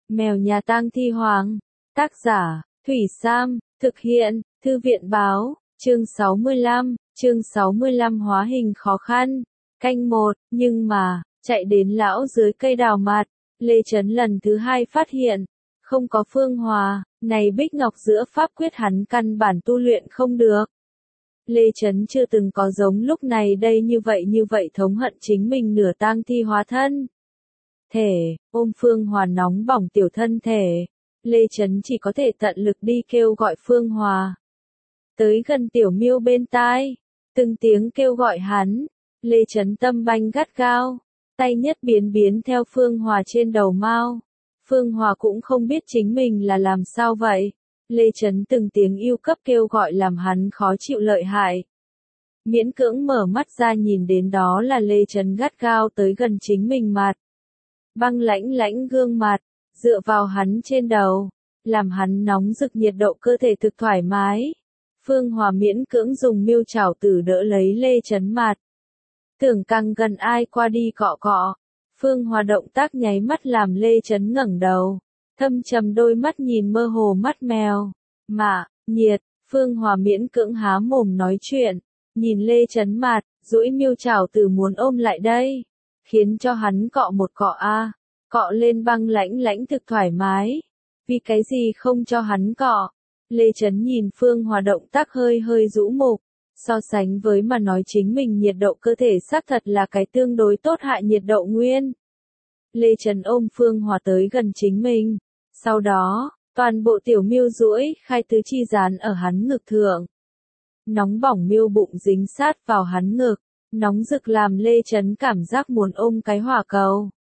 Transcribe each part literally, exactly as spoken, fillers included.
Mèo nhà tang thi hoàng. Tác giả, Thủy Sam, thực hiện, Thư viện báo, chương sáu mươi lăm, chương sáu mươi lăm hóa hình khó khăn. Canh một, nhưng mà, chạy đến lão dưới cây đào mạt, Lê Chấn lần thứ hai phát hiện, không có Phương Hòa, này bích ngọc giữa pháp quyết hắn căn bản tu luyện không được. Lê Chấn chưa từng có giống lúc này đây như vậy như vậy thống hận chính mình nửa tang thi hóa thân. Thể, ôm Phương Hòa nóng bỏng tiểu thân thể, Lê Chấn chỉ có thể tận lực đi kêu gọi Phương Hòa. Tới gần tiểu miêu bên tai, từng tiếng kêu gọi hắn, Lê Chấn tâm banh gắt gao, tay nhất biến biến theo Phương Hòa trên đầu mao. Phương Hòa cũng không biết chính mình là làm sao vậy. Lê Chấn từng tiếng yêu cấp kêu gọi làm hắn khó chịu lợi hại. Miễn cưỡng mở mắt ra nhìn đến đó là Lê Chấn gắt gao tới gần chính mình mặt. Băng lãnh lãnh gương mặt, dựa vào hắn trên đầu, làm hắn nóng rực nhiệt độ cơ thể thực thoải mái. Phương Hòa miễn cưỡng dùng miêu chảo tử đỡ lấy Lê Chấn mặt. Tưởng càng gần ai qua đi cọ cọ. Phương Hòa động tác nháy mắt làm Lê Chấn ngẩng đầu. Thâm trầm đôi mắt nhìn mơ hồ mắt mèo. Mà, nhiệt, Phương Hòa miễn cưỡng há mồm nói chuyện. Nhìn Lê Chấn mặt, duỗi miêu chảo tử muốn ôm lại đây. Khiến cho hắn cọ một cọ a, cọ lên băng lãnh lãnh thực thoải mái. Vì cái gì không cho hắn cọ? Lê Chấn nhìn Phương Hòa động tác hơi hơi rũ mục. So sánh với mà nói chính mình nhiệt độ cơ thể xác thật là cái tương đối tốt hại nhiệt độ nguyên. Lê Chấn ôm Phương Hòa tới gần chính mình. Sau đó, toàn bộ tiểu miêu duỗi khai tứ chi dán ở hắn ngực thượng. Nóng bỏng miêu bụng dính sát vào hắn ngực. Nóng rực làm Lê Chấn cảm giác muốn ôm cái hỏa cầu.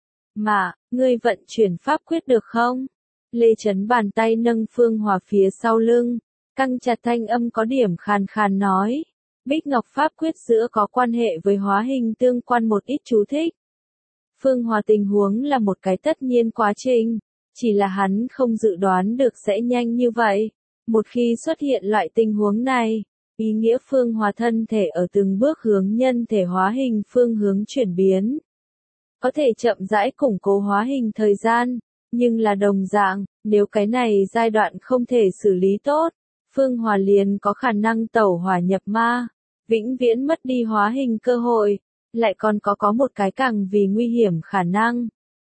Mà, ngươi vận chuyển pháp quyết được không? Lê Chấn bàn tay nâng Phương Hòa phía sau lưng. Căng chặt thanh âm có điểm khàn khàn nói. Bích Ngọc pháp quyết giữa có quan hệ với hóa hình tương quan một ít chú thích. Phương Hòa tình huống là một cái tất nhiên quá trình. Chỉ là hắn không dự đoán được sẽ nhanh như vậy. Một khi xuất hiện loại tình huống này, ý nghĩa Phương Hòa thân thể ở từng bước hướng nhân thể hóa hình phương hướng chuyển biến. Có thể chậm rãi củng cố hóa hình thời gian, nhưng là đồng dạng, nếu cái này giai đoạn không thể xử lý tốt, Phương Hòa liền có khả năng tẩu hỏa nhập ma, vĩnh viễn mất đi hóa hình cơ hội, lại còn có có một cái càng vì nguy hiểm khả năng.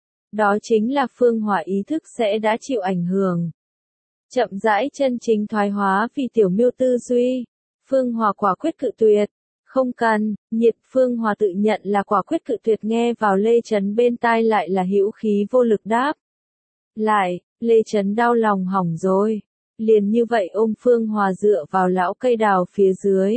Đó chính là Phương Hòa ý thức sẽ đã chịu ảnh hưởng. Chậm rãi chân chính thoái hóa vì tiểu miêu tư duy. Phương Hòa quả quyết cự tuyệt. Không cần, nhiệt Phương Hòa tự nhận là quả quyết cự tuyệt nghe vào Lê Chấn bên tai lại là hữu khí vô lực đáp. Lại, Lê Chấn đau lòng hỏng rồi. Liền như vậy ôm Phương Hòa dựa vào lão cây đào phía dưới.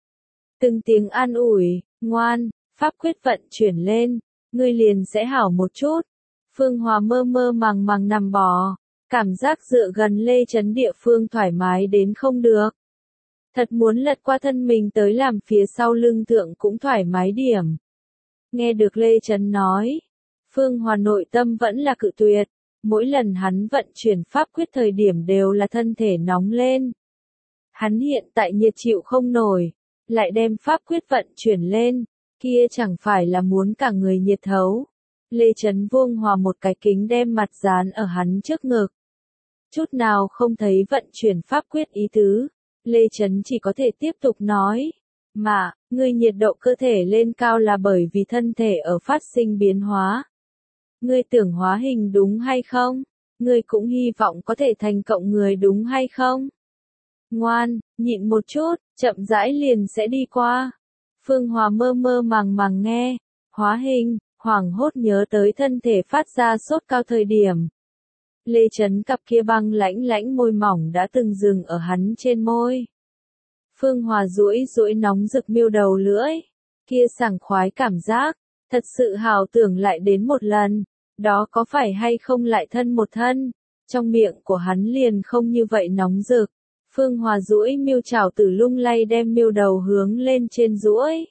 Từng tiếng an ủi, ngoan, pháp quyết vận chuyển lên, ngươi liền sẽ hảo một chút. Phương Hòa mơ mơ màng màng nằm bò, cảm giác dựa gần Lê Chấn địa phương thoải mái đến không được. Thật muốn lật qua thân mình tới làm phía sau lưng thượng cũng thoải mái điểm. Nghe được Lê Chấn nói, Phương Hòa nội tâm vẫn là cự tuyệt. Mỗi lần hắn vận chuyển pháp quyết thời điểm đều là thân thể nóng lên. Hắn hiện tại nhiệt chịu không nổi, lại đem pháp quyết vận chuyển lên, kia chẳng phải là muốn cả người nhiệt thấu. Lê Chấn vuông hòa một cái kính đem mặt dán ở hắn trước ngực. Chút nào không thấy vận chuyển pháp quyết ý tứ, Lê Chấn chỉ có thể tiếp tục nói. Mà, ngươi nhiệt độ cơ thể lên cao là bởi vì thân thể ở phát sinh biến hóa. Ngươi tưởng hóa hình đúng hay không? Ngươi cũng hy vọng có thể thành cộng người đúng hay không? Ngoan, nhịn một chút, chậm rãi liền sẽ đi qua. Phương Hòa mơ mơ màng màng nghe, hóa hình, hoảng hốt nhớ tới thân thể phát ra sốt cao thời điểm. Lê Chấn cặp kia băng lãnh lãnh môi mỏng đã từng dừng ở hắn trên môi. Phương Hòa duỗi duỗi nóng rực miêu đầu lưỡi, kia sảng khoái cảm giác, thật sự hào tưởng lại đến một lần. Đó có phải hay không lại thân một thân, trong miệng của hắn liền không như vậy nóng rực. Phương Hòa duỗi miêu chảo tử lung lay đem miêu đầu hướng lên trên duỗi.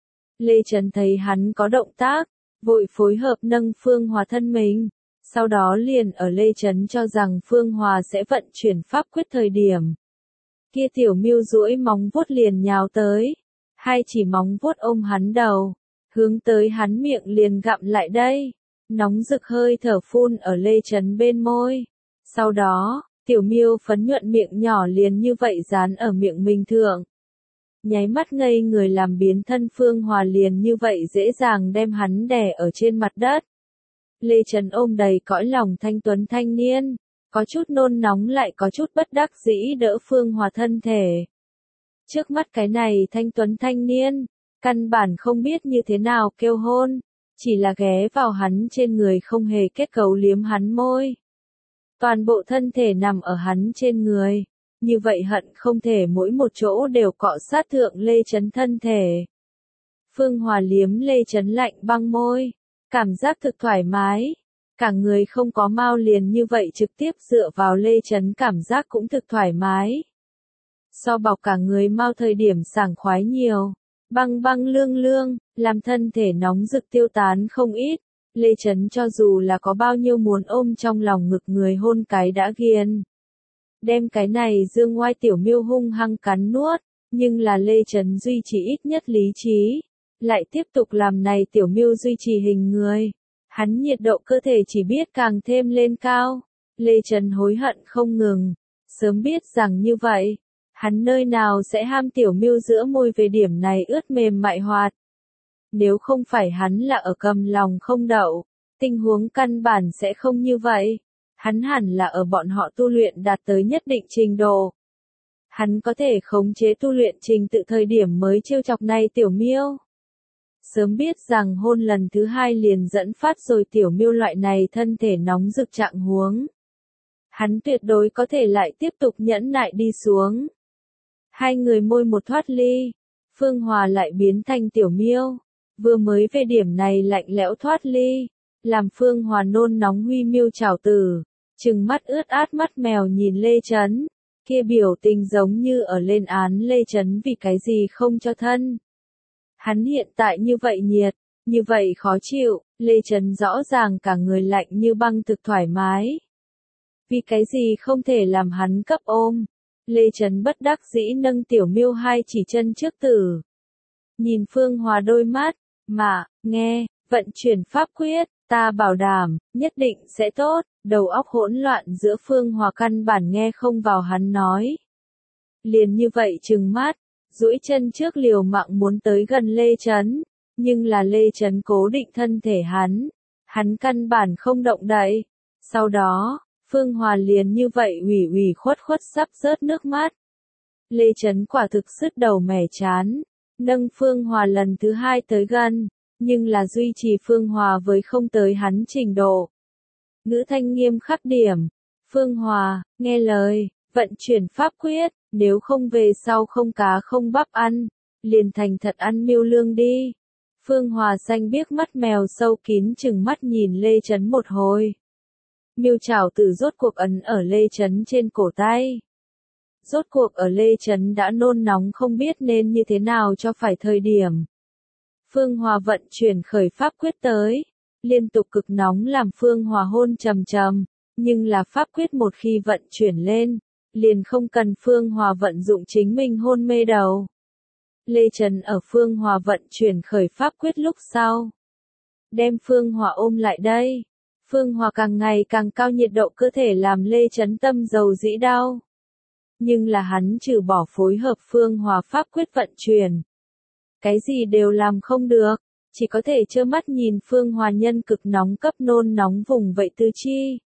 Lê Chấn thấy hắn có động tác, vội phối hợp nâng Phương Hòa thân mình. Sau đó liền ở Lê Chấn cho rằng Phương Hòa sẽ vận chuyển pháp quyết thời điểm. Kia tiểu miêu duỗi móng vuốt liền nhào tới, hai chỉ móng vuốt ôm hắn đầu, hướng tới hắn miệng liền gặm lại đây. nóng rực hơi thở phun ở Lê Chấn bên môi. Sau đó, tiểu miêu phấn nhuận miệng nhỏ liền như vậy dán ở miệng mình thượng. Nháy mắt ngây người làm biến thân Phương Hòa liền như vậy dễ dàng đem hắn đè ở trên mặt đất. Lê Chấn ôm đầy cõi lòng thanh tuấn thanh niên, có chút nôn nóng lại có chút bất đắc dĩ đỡ Phương Hòa thân thể. Trước mắt cái này thanh tuấn thanh niên, căn bản không biết như thế nào kêu hôn, chỉ là ghé vào hắn trên người không hề kết cấu liếm hắn môi. Toàn bộ thân thể nằm ở hắn trên người, như vậy hận không thể mỗi một chỗ đều cọ sát thượng Lê Chấn thân thể. Phương Hòa liếm Lê Chấn lạnh băng môi, cảm giác thực thoải mái, cả người không có mao liền như vậy trực tiếp dựa vào Lê Chấn cảm giác cũng thực thoải mái. So bọc cả người mao thời điểm sảng khoái nhiều, băng băng lương lương, làm thân thể nóng rực tiêu tán không ít. Lê Chấn cho dù là có bao nhiêu muốn ôm trong lòng ngực người hôn cái đã ghiền. Đem cái này dương ngoai tiểu miêu hung hăng cắn nuốt, nhưng là Lê Chấn duy trì ít nhất lý trí, lại tiếp tục làm này tiểu miêu duy trì hình người. Hắn nhiệt độ cơ thể chỉ biết càng thêm lên cao. Lê Chấn hối hận không ngừng, sớm biết rằng như vậy, hắn nơi nào sẽ ham tiểu miêu giữa môi về điểm này ướt mềm mại hoạt. Nếu không phải hắn là ở cầm lòng không đậu, tình huống căn bản sẽ không như vậy. Hắn hẳn là ở bọn họ tu luyện đạt tới nhất định trình độ. Hắn có thể khống chế tu luyện trình tự thời điểm mới trêu chọc này tiểu miêu. Sớm biết rằng hôn lần thứ hai liền dẫn phát rồi tiểu miêu loại này thân thể nóng rực trạng huống. Hắn tuyệt đối có thể lại tiếp tục nhẫn nại đi xuống. Hai người môi một thoát ly, Phương Hòa lại biến thành tiểu miêu. Vừa mới về điểm này lạnh lẽo thoát ly, làm Phương Hòa nôn nóng huy miêu chảo tử, trừng mắt ướt át mắt mèo nhìn Lê Chấn, kia biểu tình giống như ở lên án Lê Chấn vì cái gì không cho thân. Hắn hiện tại như vậy nhiệt, như vậy khó chịu, Lê Chấn rõ ràng cả người lạnh như băng thực thoải mái. Vì cái gì không thể làm hắn cấp ôm, Lê Chấn bất đắc dĩ nâng tiểu miêu hai chỉ chân trước tử. Nhìn Phương Hòa đôi mắt, mà, nghe, vận chuyển pháp quyết, ta bảo đảm, nhất định sẽ tốt, đầu óc hỗn loạn giữa Phương Hòa căn bản nghe không vào hắn nói. Liền như vậy trừng mắt, duỗi chân trước liều mạng muốn tới gần Lê Chấn, nhưng là Lê Chấn cố định thân thể hắn, hắn căn bản không động đậy. Sau đó, Phương Hòa liền như vậy ủy ủy khuất khuất sắp rớt nước mắt. Lê Chấn quả thực sứt đầu mẻ chán, nâng Phương Hòa lần thứ hai tới gần, nhưng là duy trì Phương Hòa với không tới hắn trình độ. Ngữ thanh nghiêm khắc điểm, Phương Hòa, nghe lời, vận chuyển pháp quyết, nếu không về sau không cá không bắp ăn, liền thành thật ăn miêu lương đi. Phương Hòa xanh biếc mắt mèo sâu kín chừng mắt nhìn Lê Chấn một hồi. Miêu chảo tử rốt cuộc ấn ở Lê Chấn trên cổ tay. Rốt cuộc ở Lê Chấn đã nôn nóng không biết nên như thế nào cho phải thời điểm. Phương Hòa vận chuyển khởi pháp quyết tới, liên tục cực nóng làm Phương Hòa hôn trầm trầm, nhưng là pháp quyết một khi vận chuyển lên, liền không cần Phương Hòa vận dụng chính mình hôn mê đầu. Lê Chấn ở Phương Hòa vận chuyển khởi pháp quyết lúc sau, đem Phương Hòa ôm lại đây. Phương Hòa càng ngày càng cao nhiệt độ cơ thể làm Lê Chấn tâm dầu dĩ đau. Nhưng là hắn trừ bỏ phối hợp Phương Hòa pháp quyết vận chuyển, cái gì đều làm không được, chỉ có thể trơ mắt nhìn Phương Hòa nhân cực nóng cấp nôn nóng vùng vậy tư chi.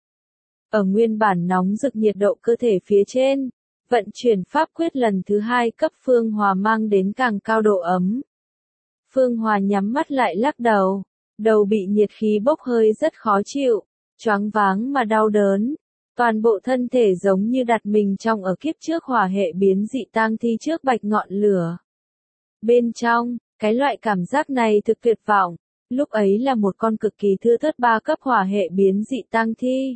Ở nguyên bản nóng rực nhiệt độ cơ thể phía trên, vận chuyển pháp quyết lần thứ hai cấp Phương Hòa mang đến càng cao độ ấm. Phương Hòa nhắm mắt lại lắc đầu, đầu bị nhiệt khí bốc hơi rất khó chịu, choáng váng mà đau đớn. Toàn bộ thân thể giống như đặt mình trong ở kiếp trước hỏa hệ biến dị tang thi trước bạch ngọn lửa. Bên trong, cái loại cảm giác này thực tuyệt vọng, lúc ấy là một con cực kỳ thưa thớt ba cấp hỏa hệ biến dị tang thi.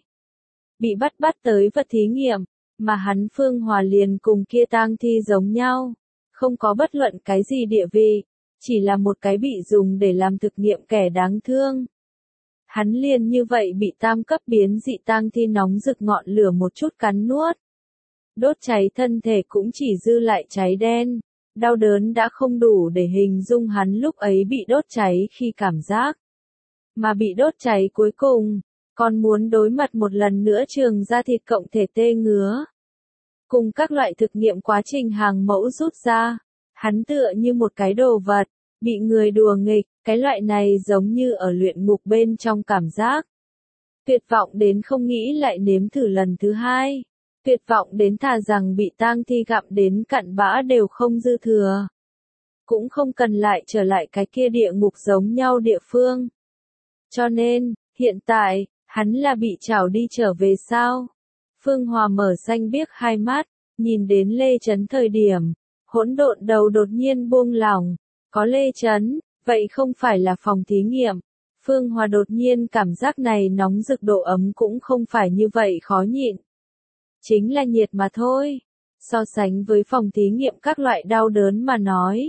Bị bắt bắt tới vật thí nghiệm, mà hắn Phương Hòa liền cùng kia tang thi giống nhau, không có bất luận cái gì địa vị, chỉ là một cái bị dùng để làm thực nghiệm kẻ đáng thương. Hắn liền như vậy bị tam cấp biến dị tang thi nóng rực ngọn lửa một chút cắn nuốt. Đốt cháy thân thể cũng chỉ dư lại cháy đen, đau đớn đã không đủ để hình dung hắn lúc ấy bị đốt cháy khi cảm giác. mà bị đốt cháy cuối cùng, còn muốn đối mặt một lần nữa trường da thịt cộng thể tê ngứa. Cùng các loại thực nghiệm quá trình hàng mẫu rút ra, hắn tựa như một cái đồ vật, bị người đùa nghịch, cái loại này giống như ở luyện ngục bên trong cảm giác. Tuyệt vọng đến không nghĩ lại nếm thử lần thứ hai. Tuyệt vọng đến thà rằng bị tang thi gặm đến cặn bã đều không dư thừa. Cũng không cần lại trở lại cái kia địa ngục giống nhau địa phương. Cho nên, hiện tại, hắn là bị trảo đi trở về sao? Phương Hòa mở xanh biếc hai mắt, nhìn đến Lê Chấn thời điểm, hỗn độn đầu đột nhiên buông lỏng. Có Lê Chấn, vậy không phải là phòng thí nghiệm. Phương Hòa đột nhiên cảm giác này nóng rực độ ấm cũng không phải như vậy khó nhịn. Chính là nhiệt mà thôi. So sánh với phòng thí nghiệm các loại đau đớn mà nói.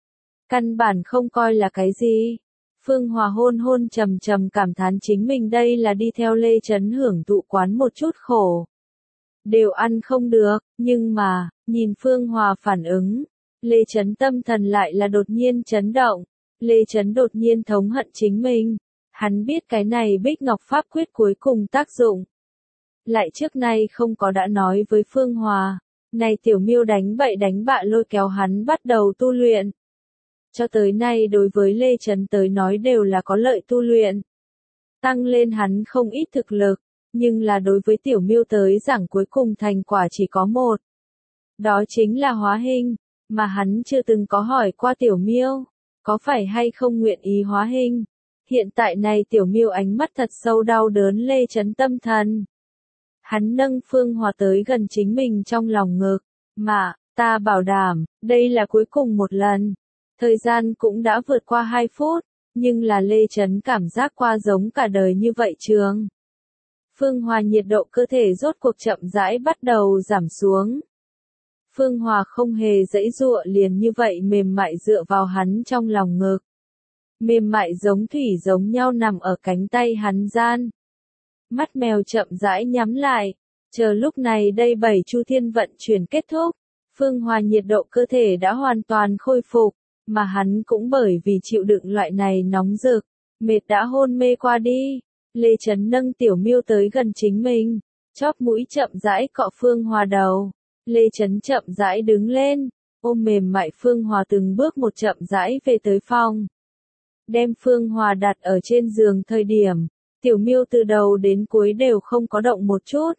Căn bản không coi là cái gì. Phương Hòa hôn hôn trầm trầm cảm thán chính mình đây là đi theo Lê Chấn hưởng thụ quán một chút khổ. Đều ăn không được, nhưng mà, nhìn Phương Hòa phản ứng, Lê Chấn tâm thần lại là đột nhiên chấn động. Lê Chấn đột nhiên thống hận chính mình. Hắn biết cái này Bích Ngọc Pháp Quyết cuối cùng tác dụng. Lại trước nay không có đã nói với Phương Hòa. Này tiểu miêu đánh bậy đánh bạ lôi kéo hắn bắt đầu tu luyện. Cho tới nay đối với Lê Chấn tới nói đều là có lợi tu luyện. Tăng lên hắn không ít thực lực. Nhưng là đối với tiểu miêu tới giảng cuối cùng thành quả chỉ có một. Đó chính là hóa hình. Mà hắn chưa từng có hỏi qua tiểu miêu. Có phải hay không nguyện ý hóa hình? Hiện tại này tiểu miêu ánh mắt thật sâu đau đớn Lê Chấn tâm thần. Hắn nâng Phương Hòa tới gần chính mình trong lòng ngực. Mà, ta bảo đảm, đây là cuối cùng một lần. Thời gian cũng đã vượt qua hai phút, nhưng là Lê Chấn cảm giác qua giống cả đời như vậy trường. Phương Hòa nhiệt độ cơ thể rốt cuộc chậm rãi bắt đầu giảm xuống. Phương Hòa không hề dãy dụa liền như vậy mềm mại dựa vào hắn trong lòng ngực. Mềm mại giống thủy giống nhau nằm ở cánh tay hắn gian. Mắt mèo chậm rãi nhắm lại, chờ lúc này đây bảy chu thiên vận chuyển kết thúc. Phương Hòa nhiệt độ cơ thể đã hoàn toàn khôi phục, mà hắn cũng bởi vì chịu đựng loại này nóng rực, mệt đã hôn mê qua đi. Lê Chấn nâng tiểu miêu tới gần chính mình, chóp mũi chậm rãi cọ Phương Hòa đầu. Lê Chấn chậm rãi đứng lên, ôm mềm mại Phương Hòa từng bước một chậm rãi về tới phòng. Đem Phương Hòa đặt ở trên giường thời điểm, tiểu miêu từ đầu đến cuối đều không có động một chút.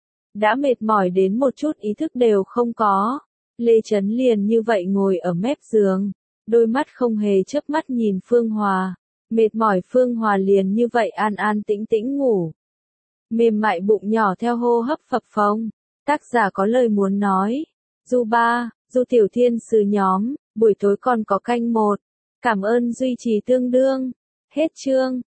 Đã mệt mỏi đến một chút ý thức đều không có. Lê Chấn liền như vậy ngồi ở mép giường, đôi mắt không hề chớp mắt nhìn Phương Hòa. Mệt mỏi Phương Hòa liền như vậy an an tĩnh tĩnh ngủ. Mềm mại bụng nhỏ theo hô hấp phập phồng. Tác giả có lời muốn nói. Du ba, Du tiểu thiên sứ nhóm, buổi tối còn có canh một. Cảm ơn duy trì tương đương. Hết chương.